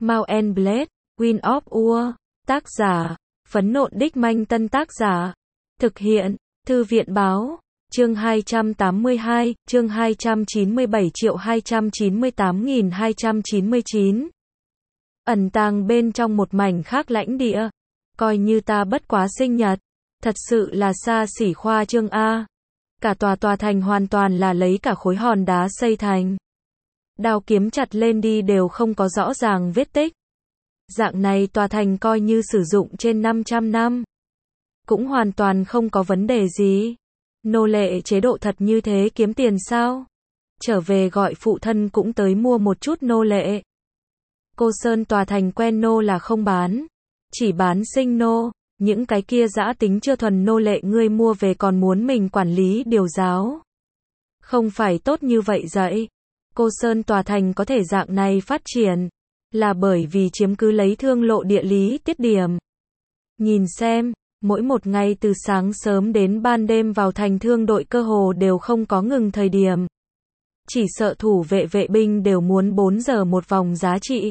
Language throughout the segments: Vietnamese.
Mount and Blade, Wind of War. Tác giả, Phấn Nộn Đích Manh. Tân tác giả, thực hiện, Thư viện Báo. Chương 282, chương 297.298.299. Ẩn tàng bên trong một mảnh khác lãnh địa. Coi như ta bất quá sinh nhật. Thật sự là xa xỉ khoa trương A. Cả tòa thành hoàn toàn là lấy cả khối hòn đá xây thành. Đao kiếm chặt lên đi đều không có rõ ràng vết tích. Dạng này tòa thành coi như sử dụng trên 500 năm. Cũng hoàn toàn không có vấn đề gì. Nô lệ chế độ thật như thế kiếm tiền sao? Trở về gọi phụ thân cũng tới mua một chút nô lệ. Cô Sơn tòa thành quen nô là không bán. Chỉ bán sinh nô. Những cái kia dã tính chưa thuần nô lệ ngươi mua về còn muốn mình quản lý điều giáo. Không phải tốt như vậy dậy. Cô Sơn tòa thành có thể dạng này phát triển. Là bởi vì chiếm cứ lấy thương lộ địa lý tiết điểm. Nhìn xem, mỗi một ngày từ sáng sớm đến ban đêm vào thành thương đội cơ hồ đều không có ngừng thời điểm. Chỉ sợ thủ vệ binh đều muốn 4 giờ một vòng giá trị.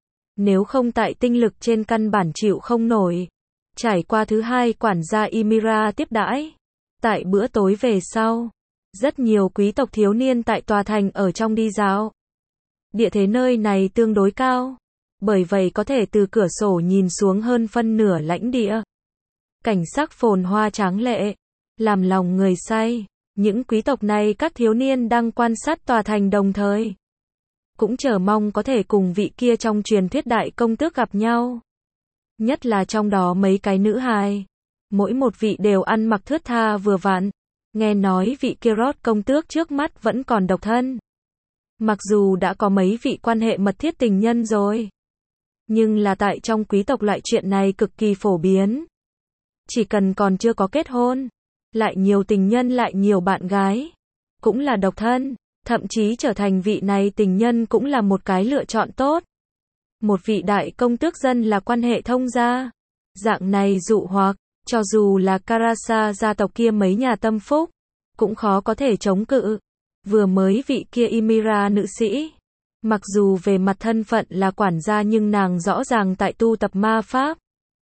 Nếu không tại tinh lực trên căn bản chịu không nổi. Trải qua thứ hai quản gia Ymira tiếp đãi. Tại bữa tối về sau, rất nhiều quý tộc thiếu niên tại tòa thành ở trong đi dạo. Địa thế nơi này tương đối cao, bởi vậy có thể từ cửa sổ nhìn xuống hơn phân nửa lãnh địa. Cảnh sắc phồn hoa tráng lệ, làm lòng người say. Những quý tộc này các thiếu niên đang quan sát tòa thành đồng thời. Cũng chờ mong có thể cùng vị kia trong truyền thuyết đại công tước gặp nhau. Nhất là trong đó mấy cái nữ hài. Mỗi một vị đều ăn mặc thướt tha vừa vặn. Nghe nói vị kia Rod công tước trước mắt vẫn còn độc thân. Mặc dù đã có mấy vị quan hệ mật thiết tình nhân rồi. Nhưng là tại trong quý tộc loại chuyện này cực kỳ phổ biến. Chỉ cần còn chưa có kết hôn. Lại nhiều tình nhân lại nhiều bạn gái. Cũng là độc thân. Thậm chí trở thành vị này tình nhân cũng là một cái lựa chọn tốt. Một vị đại công tước dân là quan hệ thông gia. Dạng này dụ hoặc, cho dù là Karasa gia tộc kia mấy nhà tâm phúc, cũng khó có thể chống cự. Vừa mới vị kia Ymira nữ sĩ. Mặc dù về mặt thân phận là quản gia nhưng nàng rõ ràng tại tu tập ma pháp.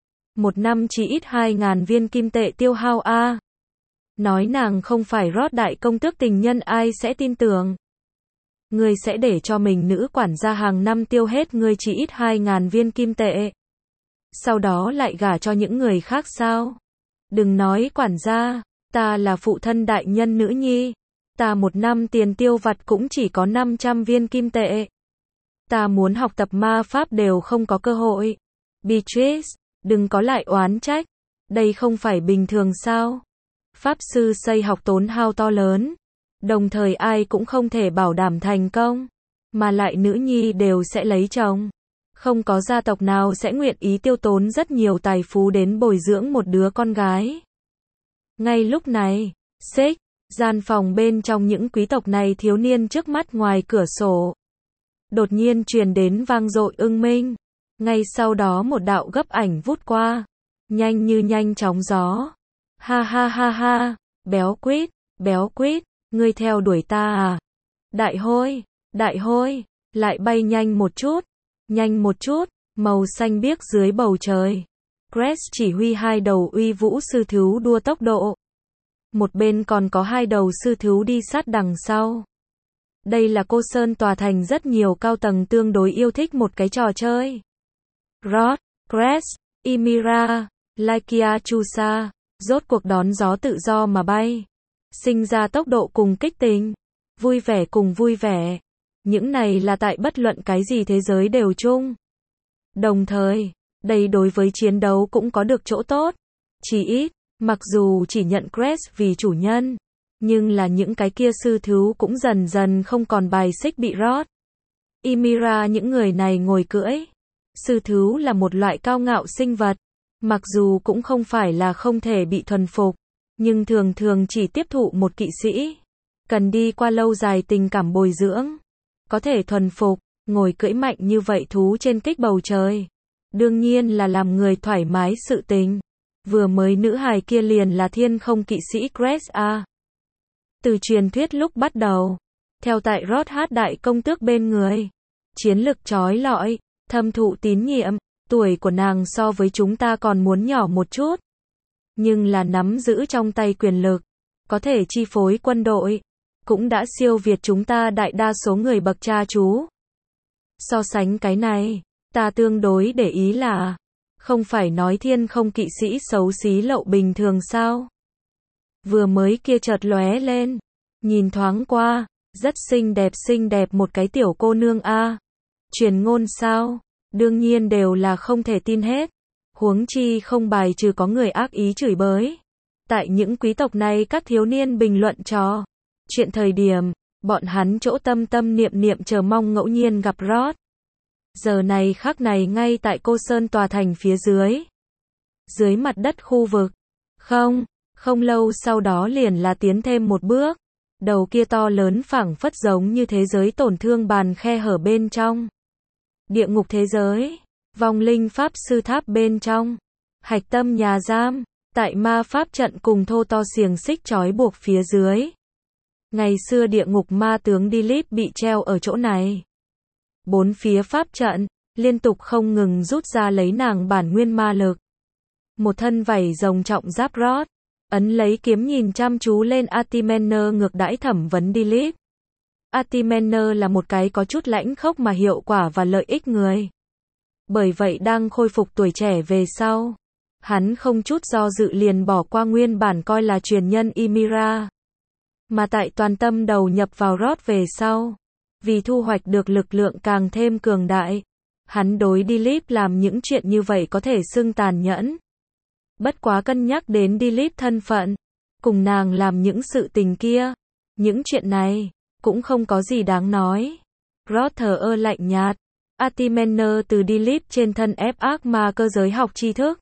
Một năm chỉ ít 2.000 viên kim tệ tiêu hao A. Nói nàng không phải Rod đại công tước tình nhân ai sẽ tin tưởng. Ngươi sẽ để cho mình nữ quản gia hàng năm tiêu hết ngươi chỉ ít 2.000 viên kim tệ. Sau đó lại gả cho những người khác sao? Đừng nói quản gia, ta là phụ thân đại nhân nữ nhi. Ta một năm tiền tiêu vặt cũng chỉ có 500 viên kim tệ. Ta muốn học tập ma pháp đều không có cơ hội. Beatrice, đừng có lại oán trách. Đây không phải bình thường sao? Pháp sư xây học tốn hao to lớn. Đồng thời ai cũng không thể bảo đảm thành công. Mà lại nữ nhi đều sẽ lấy chồng. Không có gia tộc nào sẽ nguyện ý tiêu tốn rất nhiều tài phú đến bồi dưỡng một đứa con gái. Ngay lúc này, xích, gian phòng bên trong những quý tộc này thiếu niên trước mắt ngoài cửa sổ. Đột nhiên truyền đến vang dội ưng minh. Ngay sau đó một đạo gấp ảnh vút qua. Nhanh như nhanh chóng gió. Ha ha ha ha, béo quýt, ngươi theo đuổi ta à? Đại hôi, lại bay nhanh một chút, màu xanh biếc dưới bầu trời. Crest chỉ huy hai đầu uy vũ sư thú đua tốc độ. Một bên còn có hai đầu sư thú đi sát đằng sau. Đây là cô Sơn tòa thành rất nhiều cao tầng tương đối yêu thích một cái trò chơi. Rod, Crest, Ymira, Lykia Chusa, rốt cuộc đón gió tự do mà bay. Sinh ra tốc độ cùng kích tình. Vui vẻ cùng vui vẻ. Những này là tại bất luận cái gì thế giới đều chung. Đồng thời, đây đối với chiến đấu cũng có được chỗ tốt. Chỉ ít, mặc dù chỉ nhận Crest vì chủ nhân, nhưng là những cái kia sư thú cũng dần dần không còn bài xích bị Rod, Ymira những người này ngồi cưỡi. Sư thú là một loại cao ngạo sinh vật. Mặc dù cũng không phải là không thể bị thuần phục, nhưng thường thường chỉ tiếp thụ một kỵ sĩ. Cần đi qua lâu dài tình cảm bồi dưỡng. Có thể thuần phục, ngồi cưỡi mạnh như vậy thú trên kích bầu trời. Đương nhiên là làm người thoải mái sự tình. Vừa mới nữ hài kia liền là thiên không kỵ sĩ Crest A. Từ truyền thuyết lúc bắt đầu, theo tại Rod hát đại công tước bên người. Chiến lực chói lọi, thâm thụ tín nhiệm, tuổi của nàng so với chúng ta còn muốn nhỏ một chút. Nhưng là nắm giữ trong tay quyền lực, có thể chi phối quân đội, cũng đã siêu việt chúng ta đại đa số người bậc cha chú. So sánh cái này, ta tương đối để ý là, không phải nói thiên không kỵ sĩ xấu xí lậu bình thường sao? Vừa mới kia chợt lóe lên, nhìn thoáng qua, rất xinh đẹp một cái tiểu cô nương a. Truyền ngôn sao? Đương nhiên đều là không thể tin hết. Huống chi không bài trừ có người ác ý chửi bới. Tại những quý tộc này các thiếu niên bình luận trò chuyện thời điểm, bọn hắn chỗ tâm niệm chờ mong ngẫu nhiên gặp Rod. Giờ này khắc này ngay tại Cô Sơn tòa thành phía dưới. Dưới mặt đất khu vực. Không lâu sau đó liền là tiến thêm một bước. Đầu kia to lớn phảng phất giống như thế giới tổn thương bàn khe hở bên trong. Địa ngục thế giới. Vong linh pháp sư tháp bên trong. Hạch tâm nhà giam. Tại ma pháp trận cùng thô to xiềng xích trói buộc phía dưới. Ngày xưa địa ngục ma tướng Dilip bị treo ở chỗ này. Bốn phía pháp trận, liên tục không ngừng rút ra lấy nàng bản nguyên ma lực. Một thân vảy rồng trọng giáp Rod, ấn lấy kiếm nhìn chăm chú lên Artimener ngược đãi thẩm vấn Dilip. Artimener là một cái có chút lãnh khốc mà hiệu quả và lợi ích người. Bởi vậy đang khôi phục tuổi trẻ về sau. Hắn không chút do dự liền bỏ qua nguyên bản coi là truyền nhân Ymira. Mà tại toàn tâm đầu nhập vào Rod về sau. Vì thu hoạch được lực lượng càng thêm cường đại. Hắn đối Dilip làm những chuyện như vậy có thể xưng tàn nhẫn. Bất quá cân nhắc đến Dilip thân phận. Cùng nàng làm những sự tình kia. Những chuyện này, cũng không có gì đáng nói. Rod thờ ơ lạnh nhạt. Artimener từ Dilip trên thân ép ác ma cơ giới học tri thức.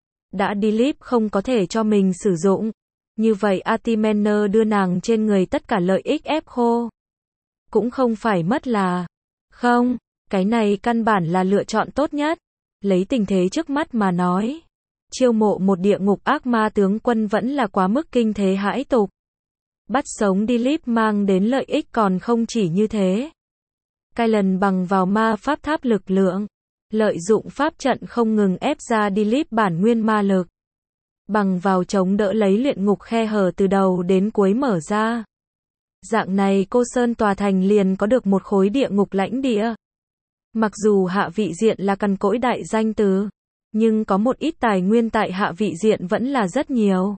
Đã Dilip không có thể cho mình sử dụng. Như vậy Artimener đưa nàng trên người tất cả lợi ích ép khô. Cũng không phải mất là. Không, cái này căn bản là lựa chọn tốt nhất. Lấy tình thế trước mắt mà nói. Chiêu mộ một địa ngục ác ma tướng quân vẫn là quá mức kinh thế hãi tục. Bắt sống Dilip mang đến lợi ích còn không chỉ như thế. Kylan bằng vào ma pháp tháp lực lượng. Lợi dụng pháp trận không ngừng ép ra Dilip bản nguyên ma lực. Bằng vào chống đỡ lấy luyện ngục khe hở từ đầu đến cuối mở ra. Dạng này Cô Sơn tòa thành liền có được một khối địa ngục lãnh địa. Mặc dù hạ vị diện là cằn cỗi đại danh từ, nhưng có một ít tài nguyên tại hạ vị diện vẫn là rất nhiều.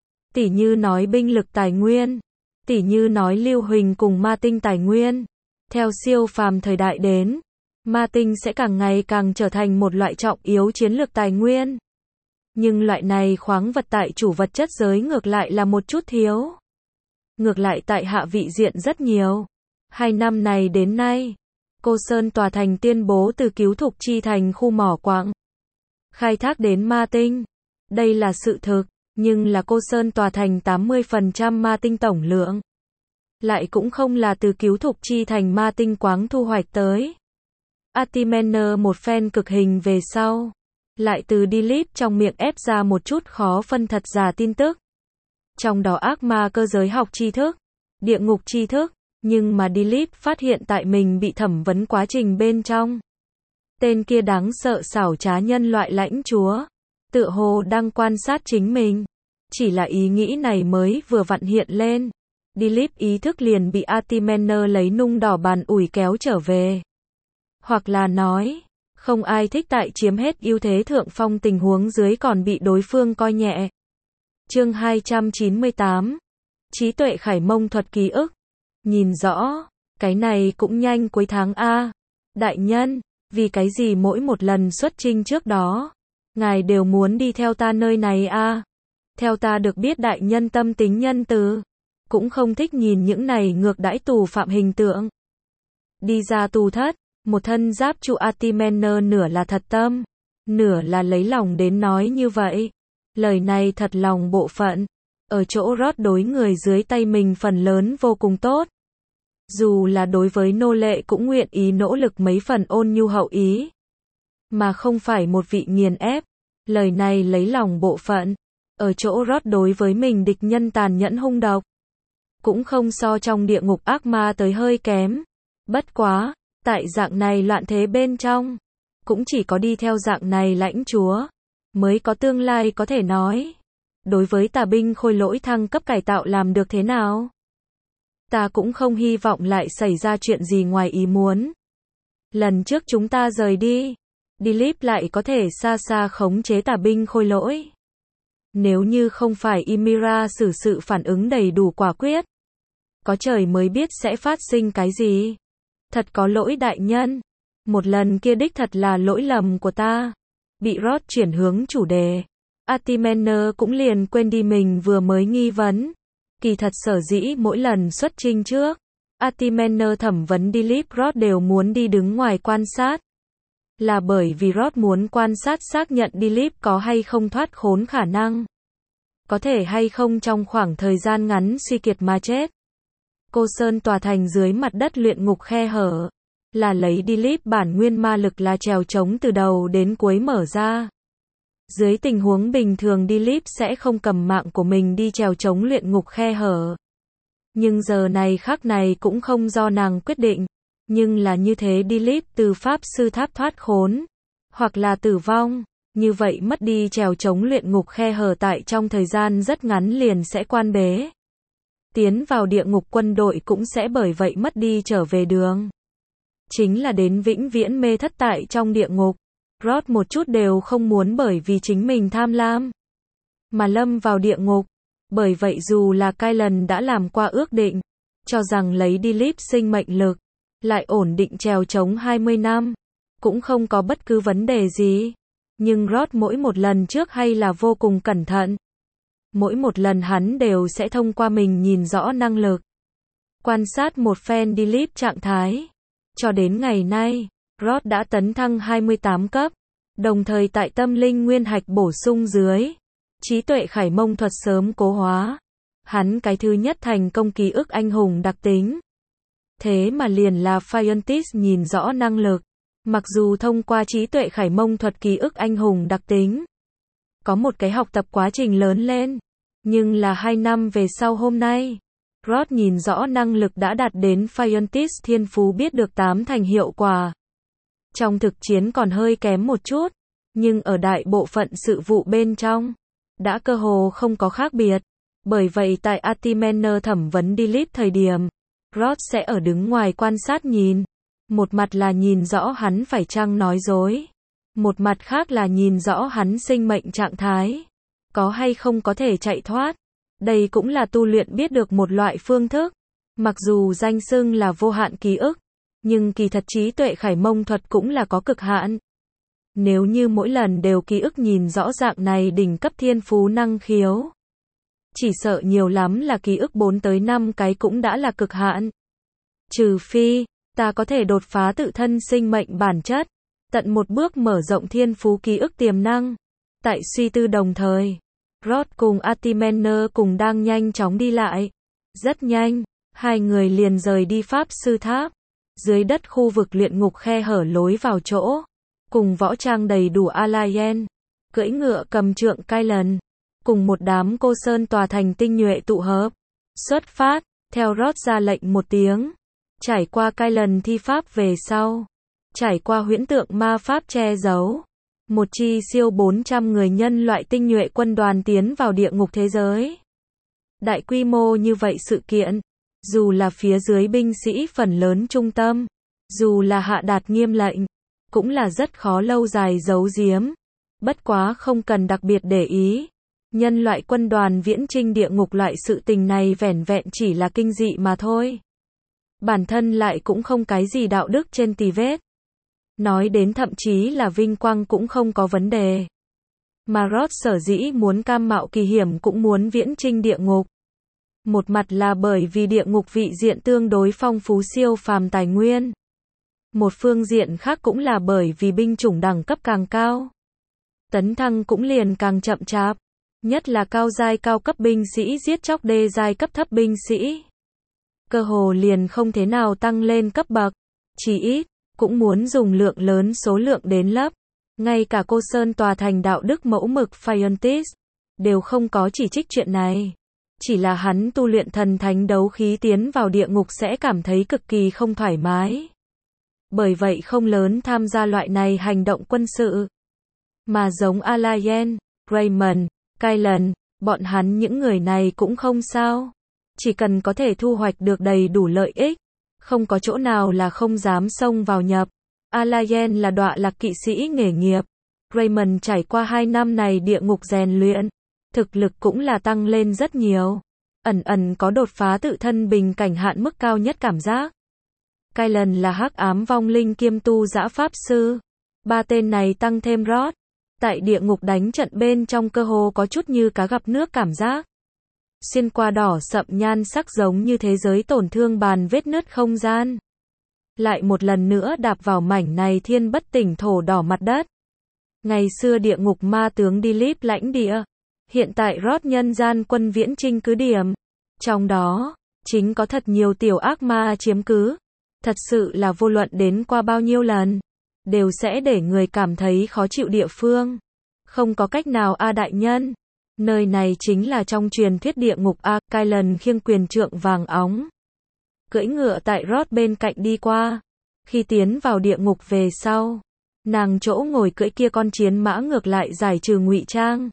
Tỉ như nói binh lực tài nguyên, tỉ như nói lưu huỳnh cùng ma tinh tài nguyên. Theo siêu phàm thời đại đến, ma tinh sẽ càng ngày càng trở thành một loại trọng yếu chiến lược tài nguyên. Nhưng loại này khoáng vật tại chủ vật chất giới ngược lại là một chút thiếu. Ngược lại tại hạ vị diện rất nhiều. 2 năm này đến nay, Cô Sơn tòa thành tuyên bố từ cứu thục chi thành khu mỏ quặng. Khai thác đến ma tinh. Đây là sự thực, nhưng là Cô Sơn tòa thành 80% ma tinh tổng lượng. Lại cũng không là từ cứu thục chi thành ma tinh quáng thu hoạch tới. Artimener một phen cực hình về sau. Lại từ Dilip trong miệng ép ra một chút khó phân thật giả tin tức. Trong đó ác ma cơ giới học tri thức, địa ngục tri thức, nhưng mà Dilip phát hiện tại mình bị thẩm vấn quá trình bên trong. Tên kia đáng sợ xảo trá nhân loại lãnh chúa, tựa hồ đang quan sát chính mình. Chỉ là ý nghĩ này mới vừa vặn hiện lên. Dilip ý thức liền bị Artimener lấy nung đỏ bàn ủi kéo trở về. Hoặc là nói, không ai thích tại chiếm hết ưu thế thượng phong tình huống dưới còn bị đối phương coi nhẹ. Chương 298. Trí tuệ khải mông thuật ký ức. Nhìn rõ, cái này cũng nhanh cuối tháng A. Đại nhân, vì cái gì mỗi một lần xuất chinh trước đó, ngài đều muốn đi theo ta nơi này A. Theo ta được biết đại nhân tâm tính nhân từ, cũng không thích nhìn những này ngược đãi tù phạm hình tượng. Đi ra tù thất, một thân giáp trụ Artimener nửa là thật tâm, nửa là lấy lòng đến nói như vậy. Lời này thật lòng bộ phận, ở chỗ Rod đối người dưới tay mình phần lớn vô cùng tốt. Dù là đối với nô lệ cũng nguyện ý nỗ lực mấy phần ôn nhu hậu ý. Mà không phải một vị nghiền ép. Lời này lấy lòng bộ phận, ở chỗ Rod đối với mình địch nhân tàn nhẫn hung độc. Cũng không so trong địa ngục ác ma tới hơi kém. Bất quá, tại dạng này loạn thế bên trong, cũng chỉ có đi theo dạng này lãnh chúa, mới có tương lai có thể nói. Đối với tà binh khôi lỗi thăng cấp cải tạo làm được thế nào? Ta cũng không hy vọng lại xảy ra chuyện gì ngoài ý muốn. Lần trước chúng ta rời đi, Dilip lại có thể xa xa khống chế tà binh khôi lỗi. Nếu như không phải Ymira xử sự phản ứng đầy đủ quả quyết, có trời mới biết sẽ phát sinh cái gì. Thật có lỗi đại nhân. Một lần kia đích thật là lỗi lầm của ta. Bị Rod chuyển hướng chủ đề. Atimener cũng liền quên đi mình vừa mới nghi vấn. Kỳ thật sở dĩ mỗi lần xuất chinh trước, Atimener thẩm vấn Dilip Rod đều muốn đi đứng ngoài quan sát. Là bởi vì Rod muốn quan sát xác nhận Dilip có hay không thoát khốn khả năng. Có thể hay không trong khoảng thời gian ngắn suy kiệt mà chết. Cô Sơn tòa thành dưới mặt đất luyện ngục khe hở. Là lấy Dilip bản nguyên ma lực là trèo trống từ đầu đến cuối mở ra. Dưới tình huống bình thường Dilip sẽ không cầm mạng của mình đi trèo trống luyện ngục khe hở. Nhưng giờ này khắc này cũng không do nàng quyết định. Nhưng là như thế Dilip từ pháp sư tháp thoát khốn. Hoặc là tử vong. Như vậy mất đi trèo trống luyện ngục khe hở tại trong thời gian rất ngắn liền sẽ quan bế. Tiến vào địa ngục quân đội cũng sẽ bởi vậy mất đi trở về đường. Chính là đến vĩnh viễn mê thất tại trong địa ngục. Rod một chút đều không muốn bởi vì chính mình tham lam mà lâm vào địa ngục. Bởi vậy dù là Kylan đã làm qua ước định, cho rằng lấy Dilip sinh mệnh lực, lại ổn định trèo trống 20 năm, cũng không có bất cứ vấn đề gì. Nhưng Rod mỗi một lần trước hay là vô cùng cẩn thận. Mỗi một lần hắn đều sẽ thông qua mình nhìn rõ năng lực, quan sát một phen Dilip trạng thái. Cho đến ngày nay, Rod đã tấn thăng 28 cấp, đồng thời tại tâm linh nguyên hạch bổ sung dưới, trí tuệ khải mông thuật sớm cố hóa. Hắn cái thứ nhất thành công ký ức anh hùng đặc tính. Thế mà liền là Phiontis nhìn rõ năng lực, mặc dù thông qua trí tuệ khải mông thuật ký ức anh hùng đặc tính, có một cái học tập quá trình lớn lên, nhưng là 2 năm về sau hôm nay, Rod nhìn rõ năng lực đã đạt đến Phiontis thiên phú biết được 8 thành hiệu quả. Trong thực chiến còn hơi kém một chút, nhưng ở đại bộ phận sự vụ bên trong, đã cơ hồ không có khác biệt. Bởi vậy tại Atimener thẩm vấn Dilip thời điểm, Rod sẽ ở đứng ngoài quan sát nhìn. Một mặt là nhìn rõ hắn phải chăng nói dối. Một mặt khác là nhìn rõ hắn sinh mệnh trạng thái. Có hay không có thể chạy thoát. Đây cũng là tu luyện biết được một loại phương thức. Mặc dù danh xưng là vô hạn ký ức, nhưng kỳ thật trí tuệ khải mông thuật cũng là có cực hạn. Nếu như mỗi lần đều ký ức nhìn rõ dạng này đỉnh cấp thiên phú năng khiếu, chỉ sợ nhiều lắm là ký ức 4 tới 5 cái cũng đã là cực hạn. Trừ phi, ta có thể đột phá tự thân sinh mệnh bản chất, tận một bước mở rộng thiên phú ký ức tiềm năng. Tại suy tư đồng thời, Rod cùng Atimener cùng đang nhanh chóng đi lại. Rất nhanh, hai người liền rời đi pháp sư tháp. Dưới đất khu vực luyện ngục khe hở lối vào chỗ, cùng võ trang đầy đủ Alayen, cưỡi ngựa cầm trượng Kylan, cùng một đám cô sơn tòa thành tinh nhuệ tụ hợp. Xuất phát, theo Rod ra lệnh một tiếng. Trải qua Kylan thi pháp về sau, trải qua huyễn tượng ma pháp che giấu, một chi siêu 400 người nhân loại tinh nhuệ quân đoàn tiến vào địa ngục thế giới. Đại quy mô như vậy sự kiện, dù là phía dưới binh sĩ phần lớn trung tâm, dù là hạ đạt nghiêm lệnh, cũng là rất khó lâu dài giấu giếm. Bất quá không cần đặc biệt để ý. Nhân loại quân đoàn viễn chinh địa ngục loại sự tình này vẻn vẹn chỉ là kinh dị mà thôi. Bản thân lại cũng không cái gì đạo đức trên tì vết. Nói đến thậm chí là vinh quang cũng không có vấn đề. Mà Rod sở dĩ muốn cam mạo kỳ hiểm cũng muốn viễn chinh địa ngục. Một mặt là bởi vì địa ngục vị diện tương đối phong phú siêu phàm tài nguyên. Một phương diện khác cũng là bởi vì binh chủng đẳng cấp càng cao, tấn thăng cũng liền càng chậm chạp. Nhất là cao giai cao cấp binh sĩ giết chóc đê giai cấp thấp binh sĩ, cơ hồ liền không thế nào tăng lên cấp bậc. Chỉ ít, cũng muốn dùng lượng lớn số lượng đến lấp. Ngay cả cô Sơn tòa thành đạo đức mẫu mực Phiontis đều không có chỉ trích chuyện này. Chỉ là hắn tu luyện thần thánh đấu khí tiến vào địa ngục sẽ cảm thấy cực kỳ không thoải mái. bởi vậy không lớn tham gia loại này hành động quân sự. Mà giống Alayen, Raymond, Kylan, bọn hắn những người này cũng không sao. Chỉ cần có thể thu hoạch được đầy đủ lợi ích, không có chỗ nào là không dám xông vào nhập. Alayen là đọa lạc kỵ sĩ nghề nghiệp. Raymond trải qua 2 năm này địa ngục rèn luyện, thực lực cũng là tăng lên rất nhiều. Ẩn ẩn có đột phá tự thân bình cảnh hạn mức cao nhất cảm giác. Kylan là hắc ám vong linh kiêm tu dã pháp sư. 3 tên này tăng thêm Rod. Tại địa ngục đánh trận bên trong cơ hồ có chút như cá gặp nước cảm giác. Xuyên qua đỏ sậm nhan sắc giống như thế giới tổn thương bàn vết nứt không gian. Lại một lần nữa đạp vào mảnh này thiên bất tỉnh thổ đỏ mặt đất. Ngày xưa địa ngục ma tướng đi líp lãnh địa. Hiện tại Rod nhân gian quân viễn trinh cứ điểm. Trong đó, chính có thật nhiều tiểu ác ma chiếm cứ. Thật sự là vô luận đến qua bao nhiêu lần, đều sẽ để người cảm thấy khó chịu địa phương. Không có cách nào đại nhân. Nơi này chính là trong truyền thuyết địa ngục Kylan khiêng quyền trượng vàng óng. Cưỡi ngựa tại Rod bên cạnh đi qua. Khi tiến vào địa ngục về sau, nàng chỗ ngồi cưỡi kia con chiến mã ngược lại giải trừ ngụy trang.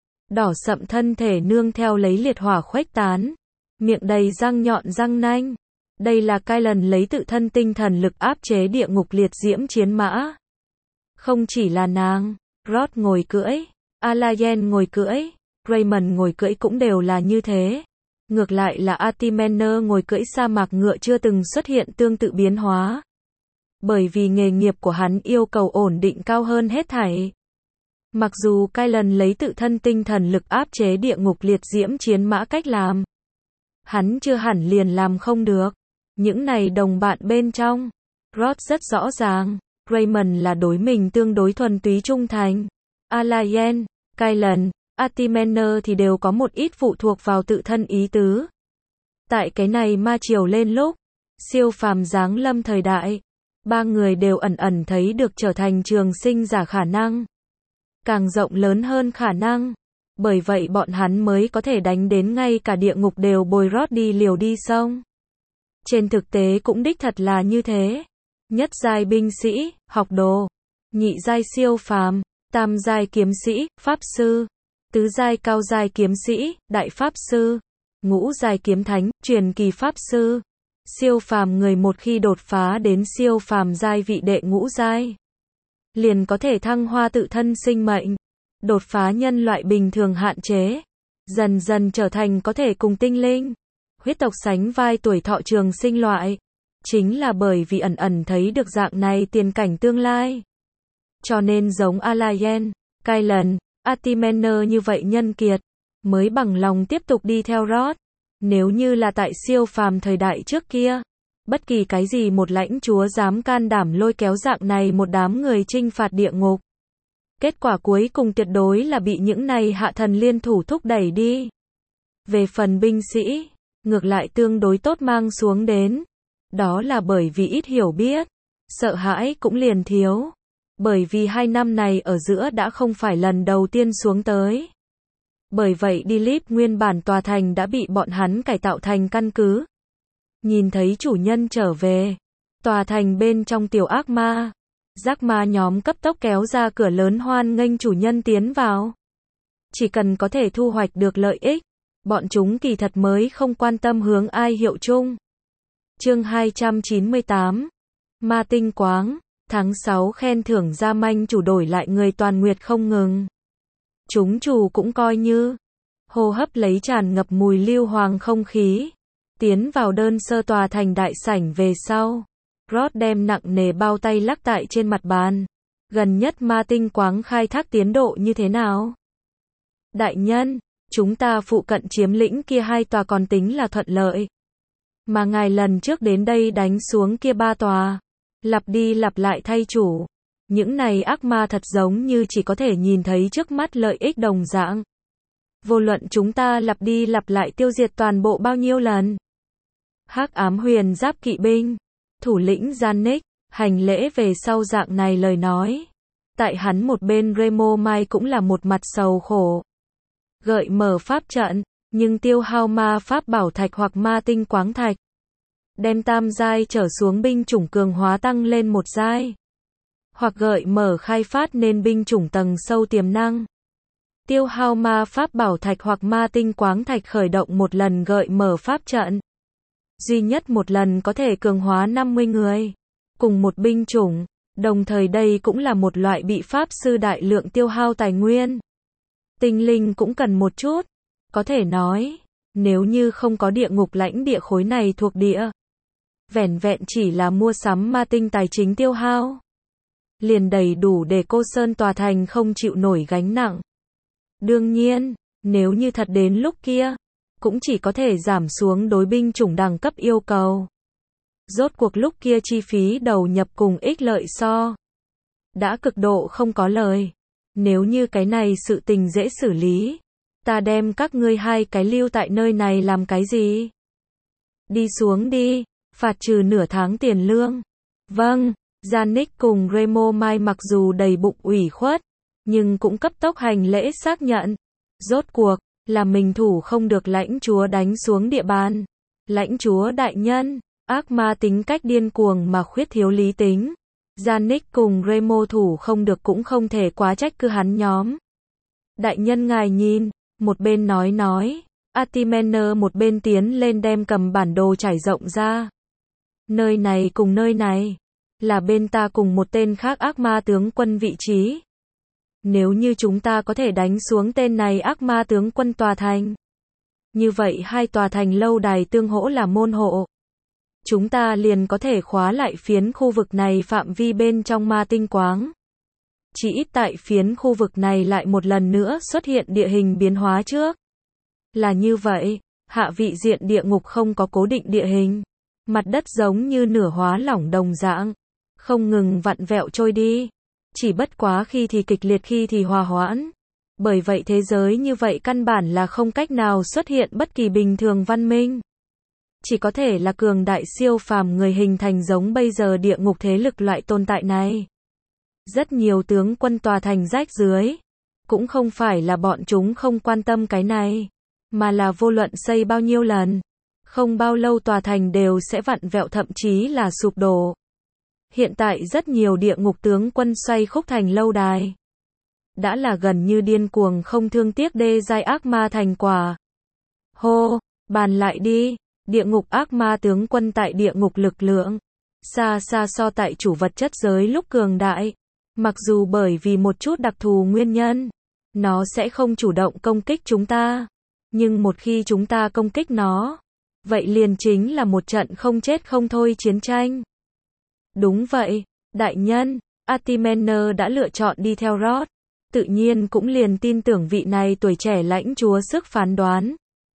Đỏ sậm thân thể nương theo lấy liệt hỏa khuếch tán. Miệng đầy răng nhọn răng nanh. Đây là Kylan lấy tự thân tinh thần lực áp chế địa ngục liệt diễm chiến mã. Không chỉ là nàng, Rod ngồi cưỡi, Alayen ngồi cưỡi, Raymond ngồi cưỡi cũng đều là như thế. Ngược lại là Artimener ngồi cưỡi sa mạc ngựa chưa từng xuất hiện tương tự biến hóa. Bởi vì nghề nghiệp của hắn yêu cầu ổn định cao hơn hết thảy. Mặc dù Kylan lấy tự thân tinh thần lực áp chế địa ngục liệt diễm chiến mã cách làm, hắn chưa hẳn liền làm không được. Những này đồng bạn bên trong, Rod rất rõ ràng, Raymond là đối mình tương đối thuần túy trung thành. Alayen, Kylan, Artimener thì đều có một ít phụ thuộc vào tự thân ý tứ. Tại cái này ma triều lên lúc, siêu phàm giáng lâm thời đại, 3 người đều ẩn ẩn thấy được trở thành trường sinh giả khả năng. Càng rộng lớn hơn khả năng. Bởi vậy bọn hắn mới có thể đánh đến ngay cả địa ngục đều bồi Rod đi liều đi sông. Trên thực tế cũng đích thật là như thế. Nhất giai binh sĩ, học đồ, nhị giai siêu phàm, tam giai kiếm sĩ, pháp sư, tứ giai cao giai kiếm sĩ, đại pháp sư, ngũ giai kiếm thánh, truyền kỳ pháp sư. Siêu phàm người một khi đột phá đến siêu phàm giai vị đệ ngũ giai, liền có thể thăng hoa tự thân sinh mệnh, đột phá nhân loại bình thường hạn chế, dần dần trở thành có thể cùng tinh linh, huyết tộc sánh vai tuổi thọ trường sinh loại. Chính là bởi vì ẩn ẩn thấy được dạng này tiền cảnh tương lai. Cho nên giống Alayen, Kylan, Artimener như vậy nhân kiệt, mới bằng lòng tiếp tục đi theo Rod. Nếu như là tại siêu phàm thời đại trước kia, bất kỳ cái gì một lãnh chúa dám can đảm lôi kéo dạng này một đám người chinh phạt địa ngục. Kết quả cuối cùng tuyệt đối là bị những này hạ thần liên thủ thúc đẩy đi. Về phần binh sĩ, ngược lại tương đối tốt mang xuống đến. Đó là bởi vì ít hiểu biết, sợ hãi cũng liền thiếu. Bởi vì 2 năm này ở giữa đã không phải lần đầu tiên xuống tới. Bởi vậy Dilip nguyên bản tòa thành đã bị bọn hắn cải tạo thành căn cứ. Nhìn thấy chủ nhân trở về, tòa thành bên trong tiểu ác ma, giác ma nhóm cấp tốc kéo ra cửa lớn hoan nghênh chủ nhân tiến vào. Chỉ cần có thể thu hoạch được lợi ích, bọn chúng kỳ thật mới không quan tâm hướng ai hiệu chung. Chương 298 Ma tinh quáng. Tháng 6 khen thưởng gia manh chủ đổi lại người toàn nguyệt không ngừng. Chúng chủ cũng coi như hô hấp lấy tràn ngập mùi lưu hoàng không khí. Tiến vào đơn sơ tòa thành đại sảnh về sau. Rod đem nặng nề bao tay lắc tại trên mặt bàn. Gần nhất ma tinh quáng khai thác tiến độ như thế nào? Đại nhân, chúng ta phụ cận chiếm lĩnh kia 2 tòa còn tính là thuận lợi. Mà ngài lần trước đến đây đánh xuống kia 3 tòa. Lặp đi lặp lại thay chủ. Những này ác ma thật giống như chỉ có thể nhìn thấy trước mắt lợi ích đồng dạng. Vô luận chúng ta lặp đi lặp lại tiêu diệt toàn bộ bao nhiêu lần. Hắc ám huyền giáp kỵ binh. Thủ lĩnh Janik, hành lễ về sau dạng này lời nói. Tại hắn một bên Remo Mai cũng là một mặt sầu khổ. Gợi mở pháp trận, nhưng tiêu hao ma pháp bảo thạch hoặc ma tinh quáng thạch. đem tam giai trở xuống binh chủng cường hóa tăng lên một giai. Hoặc gợi mở khai phát nên binh chủng tầng sâu tiềm năng. Tiêu hao ma pháp bảo thạch hoặc ma tinh quáng thạch khởi động một lần gợi mở pháp trận. Duy nhất một lần có thể cường hóa 50 người. Cùng một binh chủng. Đồng thời đây cũng là một loại bị pháp sư đại lượng tiêu hao tài nguyên. Tinh linh cũng cần một chút. Có thể nói, nếu như không có địa ngục lãnh địa khối này thuộc địa. Vẻn vẹn chỉ là mua sắm ma tinh tài chính tiêu hao. Liền đầy đủ để Cô Sơn tòa thành không chịu nổi gánh nặng. Đương nhiên, nếu như thật đến lúc kia, cũng chỉ có thể giảm xuống đối binh chủng đẳng cấp yêu cầu. Rốt cuộc lúc kia chi phí đầu nhập cùng ích lợi so. Đã cực độ không có lời. Nếu như cái này sự tình dễ xử lý. Ta đem các ngươi hai cái lưu tại nơi này làm cái gì? Đi xuống đi, phạt trừ nửa tháng tiền lương. Vâng, Janik cùng Remo Mai mặc dù đầy bụng ủy khuất, nhưng cũng cấp tốc hành lễ xác nhận. Rốt cuộc, là mình thủ không được lãnh chúa đánh xuống địa bàn. Lãnh chúa đại nhân, ác ma tính cách điên cuồng mà khuyết thiếu lý tính. Janik cùng Remo thủ không được cũng không thể quá trách cứ hắn nhóm. Đại nhân ngài nhìn, một bên nói, Artimener một bên tiến lên đem cầm bản đồ trải rộng ra. Nơi này cùng nơi này, là bên ta cùng một tên khác ác ma tướng quân vị trí. Nếu như chúng ta có thể đánh xuống tên này ác ma tướng quân tòa thành. Như vậy hai tòa thành lâu đài tương hỗ là môn hộ. Chúng ta liền có thể khóa lại phiến khu vực này phạm vi bên trong ma tinh quáng. Chỉ ít tại phiến khu vực này lại một lần nữa xuất hiện địa hình biến hóa trước. Là như vậy, hạ vị diện địa ngục không có cố định địa hình. Mặt đất giống như nửa hóa lỏng đồng dạng. Không ngừng vặn vẹo trôi đi. Chỉ bất quá khi thì kịch liệt khi thì hòa hoãn. Bởi vậy thế giới như vậy căn bản là không cách nào xuất hiện bất kỳ bình thường văn minh. Chỉ có thể là cường đại siêu phàm người hình thành giống bây giờ địa ngục thế lực loại tồn tại này. Rất nhiều tướng quân tòa thành rách dưới. Cũng không phải là bọn chúng không quan tâm cái này. Mà là vô luận xây bao nhiêu lần. Không bao lâu tòa thành đều sẽ vặn vẹo thậm chí là sụp đổ. Hiện tại rất nhiều địa ngục tướng quân xoay khúc thành lâu đài. Đã là gần như điên cuồng không thương tiếc đê giai ác ma thành quả. Hô, bàn lại đi, địa ngục ác ma tướng quân tại địa ngục lực lượng. Xa xa so tại chủ vật chất giới lúc cường đại. Mặc dù bởi vì một chút đặc thù nguyên nhân, nó sẽ không chủ động công kích chúng ta. Nhưng một khi chúng ta công kích nó, vậy liền chính là một trận không chết không thôi chiến tranh. Đúng vậy, đại nhân, Artimener đã lựa chọn đi theo Rod. Tự nhiên cũng liền tin tưởng vị này tuổi trẻ lãnh chúa sức phán đoán.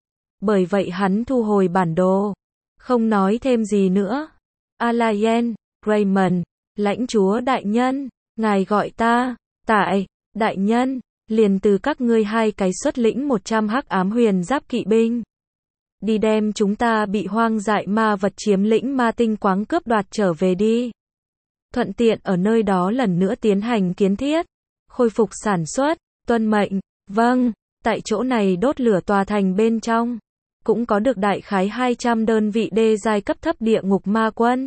Bởi vậy hắn thu hồi bản đồ. Không nói thêm gì nữa. Alayen, Raymond, lãnh chúa đại nhân, ngài gọi ta. Tại, đại nhân, liền từ các ngươi hai cái xuất lĩnh 100 hắc ám huyền giáp kỵ binh. Đi đem chúng ta bị hoang dại ma vật chiếm lĩnh ma tinh quáng cướp đoạt trở về đi. Thuận tiện ở nơi đó lần nữa tiến hành kiến thiết. Khôi phục sản xuất, tuân mệnh, vâng, tại chỗ này đốt lửa tòa thành bên trong. Cũng có được đại khái 200 đơn vị đê giai cấp thấp địa ngục ma quân.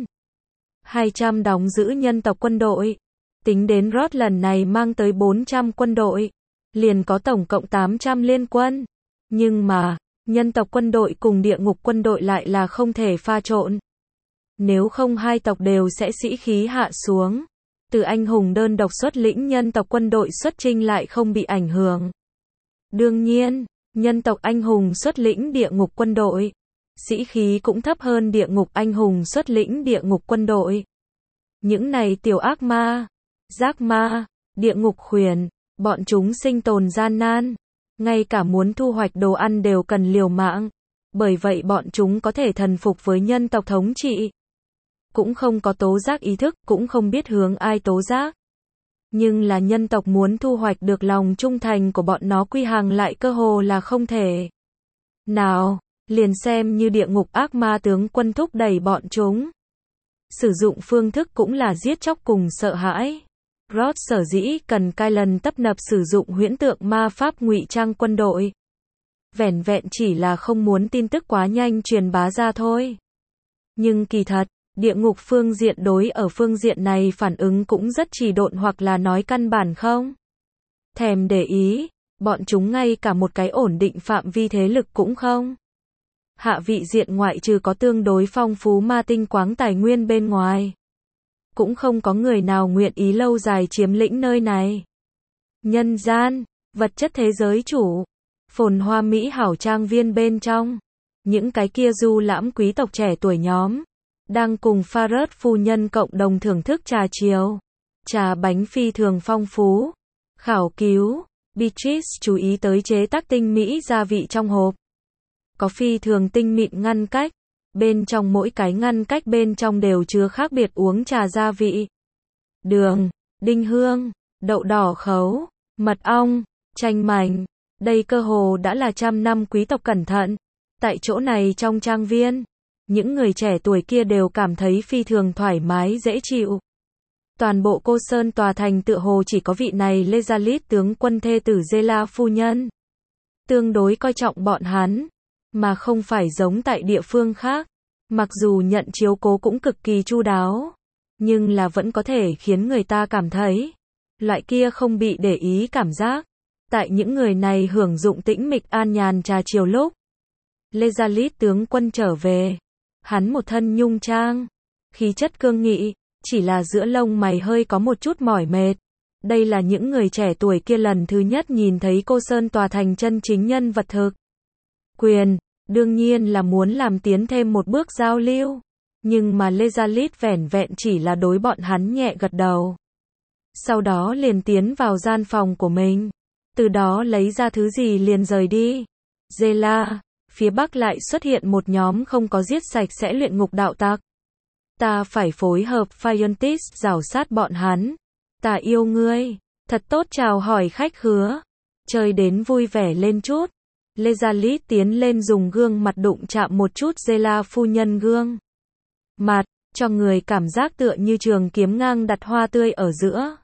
200 đóng giữ nhân tộc quân đội. Tính đến Rod lần này mang tới 400 quân đội. Liền có tổng cộng 800 liên quân. Nhưng mà, nhân tộc quân đội cùng địa ngục quân đội lại là không thể pha trộn. Nếu không hai tộc đều sẽ sĩ khí hạ xuống. Từ anh hùng đơn độc xuất lĩnh nhân tộc quân đội xuất chinh lại không bị ảnh hưởng. Đương nhiên, nhân tộc anh hùng xuất lĩnh địa ngục quân đội. Sĩ khí cũng thấp hơn địa ngục anh hùng xuất lĩnh địa ngục quân đội. Những này tiểu ác ma, giác ma, địa ngục khuyển, bọn chúng sinh tồn gian nan. Ngay cả muốn thu hoạch đồ ăn đều cần liều mạng. Bởi vậy bọn chúng có thể thần phục với nhân tộc thống trị. Cũng không có tố giác ý thức, cũng không biết hướng ai tố giác. Nhưng là nhân tộc muốn thu hoạch được lòng trung thành của bọn nó quy hàng lại cơ hồ là không thể. Nào, liền xem như địa ngục ác ma tướng quân thúc đẩy bọn chúng. Sử dụng phương thức cũng là giết chóc cùng sợ hãi. Rod sở dĩ cần cai lần tấp nập sử dụng huyễn tượng ma pháp ngụy trang quân đội. Vẻn vẹn chỉ là không muốn tin tức quá nhanh truyền bá ra thôi. Nhưng kỳ thật, địa ngục phương diện đối ở phương diện này phản ứng cũng rất trì độn hoặc là nói căn bản không thèm để ý, bọn chúng ngay cả một cái ổn định phạm vi thế lực cũng không. Hạ vị diện ngoại trừ có tương đối phong phú ma tinh quáng tài nguyên bên ngoài, cũng không có người nào nguyện ý lâu dài chiếm lĩnh nơi này. Nhân gian, vật chất thế giới chủ, phồn hoa mỹ hảo trang viên bên trong, những cái kia du lãm quý tộc trẻ tuổi nhóm, đang cùng Farid phu nhân cộng đồng thưởng thức trà chiều. Trà bánh phi thường phong phú. Khảo cứu, Beatrice chú ý tới chế tác tinh mỹ gia vị trong hộp. Có phi thường tinh mịn ngăn cách. Bên trong mỗi cái ngăn cách bên trong đều chứa khác biệt uống trà gia vị. Đường, đinh hương, đậu đỏ khấu, mật ong, chanh mành. Đây cơ hồ đã là trăm năm quý tộc cẩn thận. Tại chỗ này trong trang viên, những người trẻ tuổi kia đều cảm thấy phi thường thoải mái dễ chịu. Toàn bộ Cô Sơn tòa thành tựa hồ chỉ có vị này Lezalit tướng quân thê tử Zela phu nhân. Tương đối coi trọng bọn hắn, mà không phải giống tại địa phương khác. Mặc dù nhận chiếu cố cũng cực kỳ chu đáo, nhưng là vẫn có thể khiến người ta cảm thấy loại kia không bị để ý cảm giác. Tại những người này hưởng dụng tĩnh mịch an nhàn trà chiều lúc Lezalit tướng quân trở về, hắn một thân nhung trang, khí chất cương nghị, chỉ là giữa lông mày hơi có một chút mỏi mệt. Đây là những người trẻ tuổi kia lần thứ nhất nhìn thấy Cô Sơn tòa thành chân chính nhân vật thực. Quyền, đương nhiên là muốn làm tiến thêm một bước giao lưu, nhưng mà Lezalit vẻn vẹn chỉ là đối bọn hắn nhẹ gật đầu. Sau đó liền tiến vào gian phòng của mình, từ đó lấy ra thứ gì liền rời đi. Zela, phía bắc lại xuất hiện một nhóm không có giết sạch sẽ luyện ngục đạo tặc. Ta phải phối hợp Phiontis rảo sát bọn hắn. Ta yêu ngươi. Thật tốt chào hỏi khách khứa. Chơi đến vui vẻ lên chút. Lezalit tiến lên dùng gương mặt đụng chạm một chút Zela phu nhân gương mặt, cho người cảm giác tựa như trường kiếm ngang đặt hoa tươi ở giữa.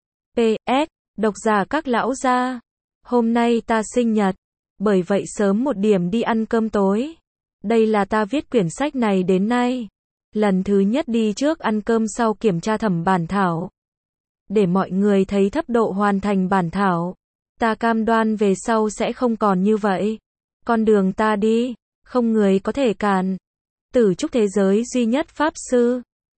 PS, độc giả các lão gia. Hôm nay ta sinh nhật, bởi vậy sớm một điểm đi ăn cơm tối. Đây là ta viết quyển sách này đến nay lần thứ nhất đi trước ăn cơm sau kiểm tra thẩm bản thảo. Để mọi người thấy thấp độ hoàn thành bản thảo. Ta cam đoan về sau sẽ không còn như vậy. Con đường ta đi, không người có thể cản. Tử trúc thế giới duy nhất pháp sư.